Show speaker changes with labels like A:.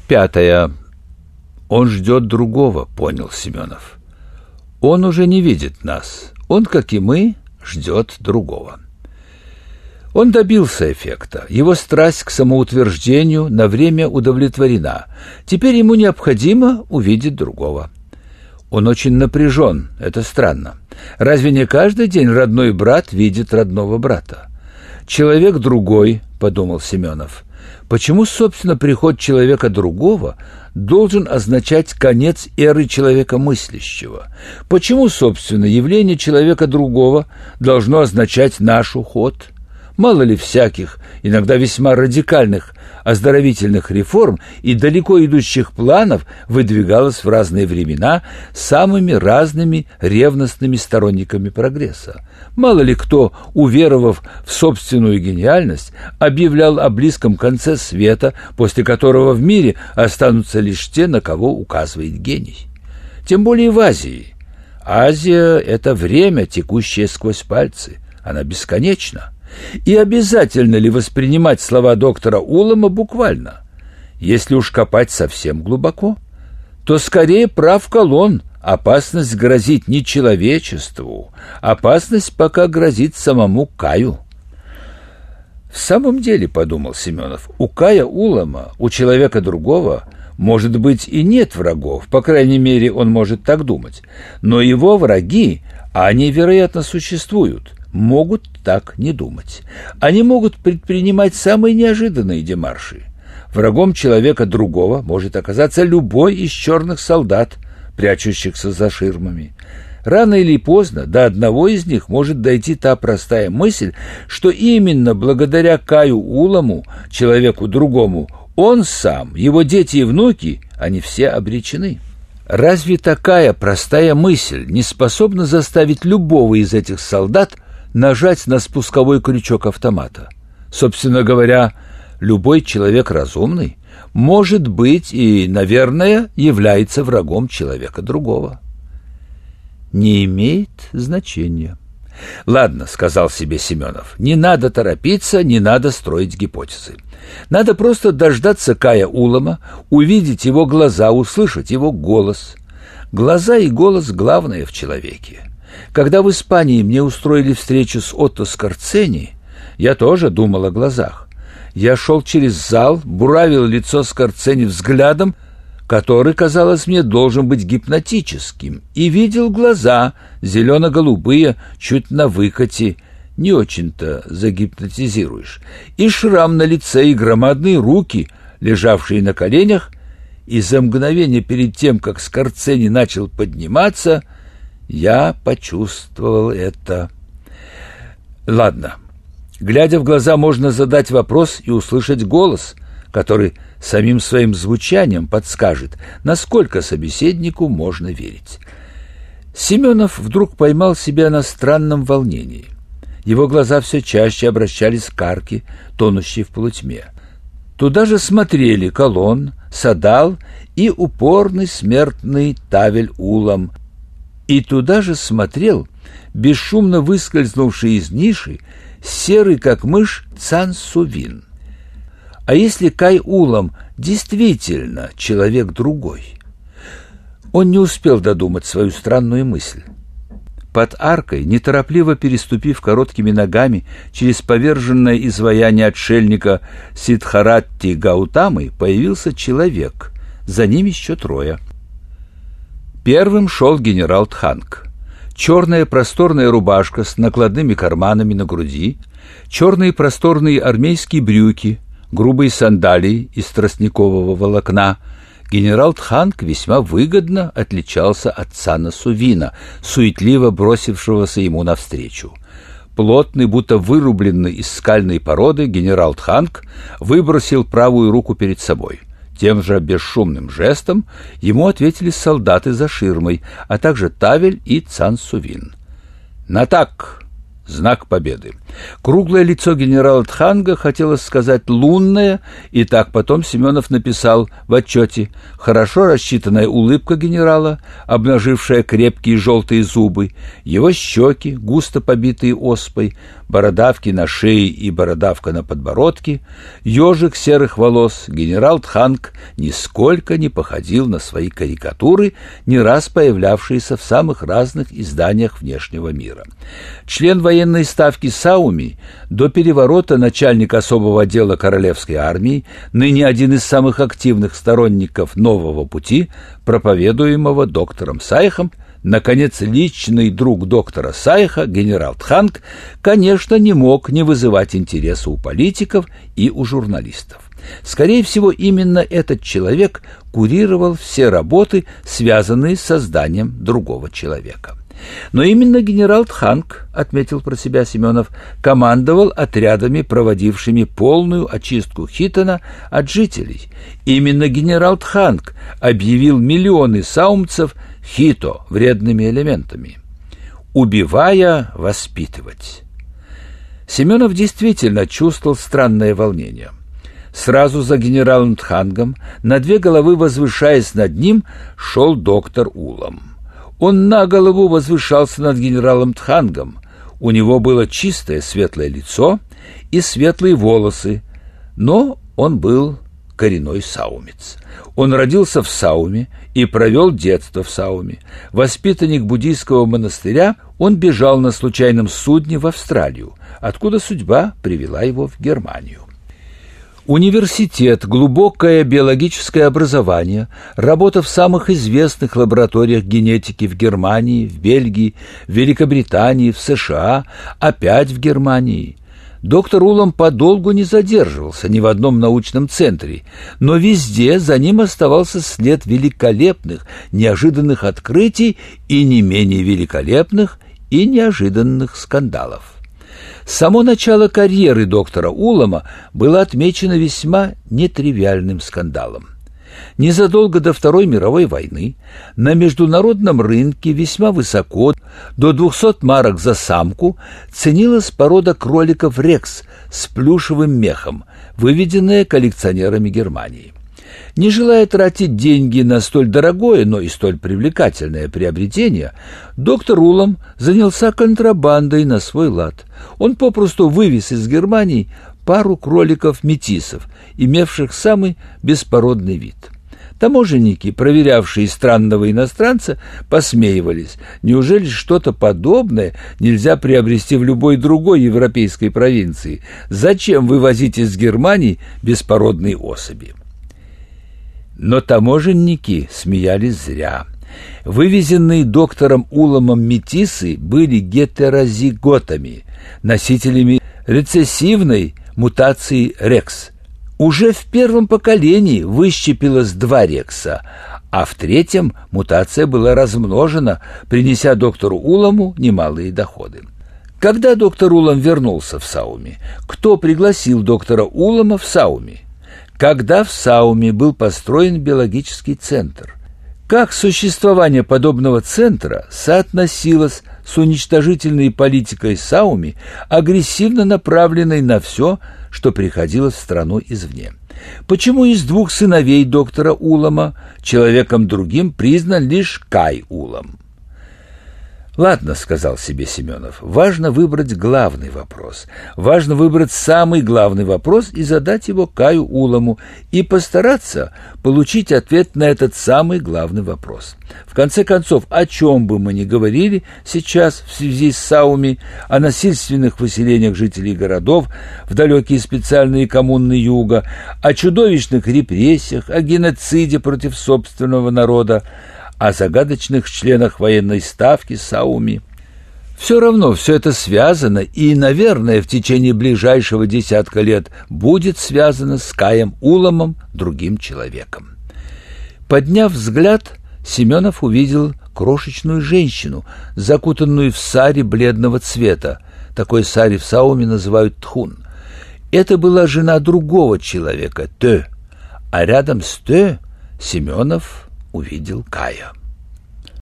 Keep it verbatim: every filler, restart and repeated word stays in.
A: Пятое. Он ждет другого, понял Семенов. Он уже не видит нас. Он, как и мы, ждет другого. Он добился эффекта. Его страсть к самоутверждению на время удовлетворена. Теперь ему необходимо увидеть другого. Он очень напряжен. Это странно. Разве не каждый день родной брат видит родного брата? Человек другой, подумал Семенов. Почему, собственно, приход человека другого должен означать конец эры человека мыслящего? Почему, собственно, явление человека другого должно означать наш уход? Мало ли всяких, иногда весьма радикальных, оздоровительных реформ и далеко идущих планов выдвигалось в разные времена самыми разными ревностными сторонниками прогресса. Мало ли кто, уверовав в собственную гениальность, объявлял о близком конце света, после которого в мире останутся лишь те, на кого указывает гений. Тем более в Азии. Азия — это время, текущее сквозь пальцы. Она бесконечна. И обязательно ли воспринимать слова доктора Улама буквально? Если уж копать совсем глубоко, то скорее прав Колон. Опасность грозит не человечеству, опасность пока грозит самому Каю. В самом деле, подумал Семенов, у Кая Улама, у человека другого, может быть, и нет врагов, по крайней мере, он может так думать, но его враги, а они, вероятно, существуют, могут так не думать. Они могут предпринимать самые неожиданные демарши. Врагом человека другого может оказаться любой из черных солдат, прячущихся за ширмами. Рано или поздно до одного из них может дойти та простая мысль, что именно благодаря Каю Уламу, человеку другому, он сам, его дети и внуки, они все обречены. Разве такая простая мысль не способна заставить любого из этих солдат нажать на спусковой крючок автомата? Собственно говоря, любой человек разумный может быть и, наверное, является врагом человека другого. Не имеет значения. Ладно, сказал себе Семенов, не надо торопиться, не надо строить гипотезы. Надо просто дождаться Кая Улама, увидеть его глаза, услышать его голос. Глаза и голос главное в человеке. Когда в Испании мне устроили встречу с Отто Скорцени, я тоже думал о глазах. Я шел через зал, буравил лицо Скорцени взглядом, который, казалось мне, должен быть гипнотическим, и видел глаза, зелено-голубые, чуть на выкате, не очень-то загипнотизируешь, и шрам на лице, и громадные руки, лежавшие на коленях, и за мгновение перед тем, как Скорцени начал подниматься, я почувствовал это. Ладно. Глядя в глаза, можно задать вопрос и услышать голос, который самим своим звучанием подскажет, насколько собеседнику можно верить. Семенов вдруг поймал себя на странном волнении. Его глаза все чаще обращались к арке, тонущей в полутьме. Туда же смотрели Колон, Садал и упорный смертный Тавель Улам. И туда же смотрел, бесшумно выскользнувший из ниши, серый, как мышь, Цан Сувин. А если Кай Улам действительно человек другой? Он не успел додумать свою странную мысль. Под аркой, неторопливо переступив короткими ногами через поверженное изваяние отшельника Сиддхаратти Гаутамы, появился человек. За ним еще трое. Первым шел генерал Тханг. Черная просторная рубашка с накладными карманами на груди, черные просторные армейские брюки, грубые сандалии из тростникового волокна. Генерал Тханг весьма выгодно отличался от Цана Сувина, суетливо бросившегося ему навстречу. Плотный, будто вырубленный из скальной породы, генерал Тханг выбросил правую руку перед собой. Тем же бесшумным жестом ему ответили солдаты за ширмой, а также Тавель и Цан Сувин. «Натак!» — знак победы. Круглое лицо генерала Тханга хотелось сказать «лунное», и так потом Семенов написал в отчете: хорошо рассчитанная улыбка генерала, обнажившая крепкие желтые зубы, его щеки, густо побитые оспой, бородавки на шее и бородавка на подбородке, ежик серых волос, генерал Тханг нисколько не походил на свои карикатуры, не раз появлявшиеся в самых разных изданиях внешнего мира. Член военной ставки Сауми, до переворота начальник особого отдела королевской армии, ныне один из самых активных сторонников нового пути, проповедуемого доктором Сайхом, наконец, личный друг доктора Сайха, генерал Тханг, конечно, не мог не вызывать интереса у политиков и у журналистов. Скорее всего, именно этот человек курировал все работы, связанные с созданием другого человека. Но именно генерал Тханг, отметил про себя Семенов, командовал отрядами, проводившими полную очистку Хитона от жителей. Именно генерал Тханг объявил миллионы саумцев хито вредными элементами. Убивая, воспитывать. Семенов действительно чувствовал странное волнение. Сразу за генералом Тхангом, на две головы возвышаясь над ним, шел доктор Улам. Он на голову возвышался над генералом Тхангом. У него было чистое светлое лицо и светлые волосы, но он был коренной саумец. Он родился в Сауме и провел детство в Сауме. Воспитанник буддийского монастыря, он бежал на случайном судне в Австралию, откуда судьба привела его в Германию. Университет, глубокое биологическое образование, работа в самых известных лабораториях генетики в Германии, в Бельгии, в Великобритании, в США, опять в Германии. Доктор Улам подолгу не задерживался ни в одном научном центре, но везде за ним оставался след великолепных, неожиданных открытий и не менее великолепных и неожиданных скандалов. Само начало карьеры доктора Улама было отмечено весьма нетривиальным скандалом. Незадолго до Второй мировой войны на международном рынке весьма высоко, до двухсот марок за самку, ценилась порода кроликов рекс с плюшевым мехом, выведенная коллекционерами Германии. Не желая тратить деньги на столь дорогое, но и столь привлекательное приобретение, доктор Улам занялся контрабандой на свой лад. Он попросту вывез из Германии пару кроликов-метисов, имевших самый беспородный вид. Таможенники, проверявшие странного иностранца, посмеивались. Неужели что-то подобное нельзя приобрести в любой другой европейской провинции? Зачем вывозить из Германии беспородные особи? Но таможенники смеялись зря. Вывезенные доктором Уламом метисы были гетерозиготами, носителями рецессивной мутации рекс. Уже в первом поколении выщепилось два рекса, а в третьем мутация была размножена, принеся доктору Уламу немалые доходы. Когда доктор Улам вернулся в Сауми, кто пригласил доктора Улама в Сауми? Когда в Сауме был построен биологический центр? Как существование подобного центра соотносилось с уничтожительной политикой Сауми, агрессивно направленной на все, что приходило в страну извне? Почему из двух сыновей доктора Улама человеком другим признан лишь Кай Улам? «Ладно», — сказал себе Семенов, — «важно выбрать главный вопрос. Важно выбрать самый главный вопрос и задать его Каю Уламу, и постараться получить ответ на этот самый главный вопрос. В конце концов, о чем бы мы ни говорили сейчас в связи с Сауми, о насильственных выселениях жителей городов в далекие специальные коммуны Юга, о чудовищных репрессиях, о геноциде против собственного народа, о загадочных членах военной ставки Сауми. Все равно все это связано и, наверное, в течение ближайшего десятка лет будет связано с Каем Уламом, другим человеком. Подняв взгляд, Семенов увидел крошечную женщину, закутанную в сари бледного цвета. Такой сари в Сауме называют тхун. Это была жена другого человека, Тö, а рядом с Тö Семенов увидел Кая.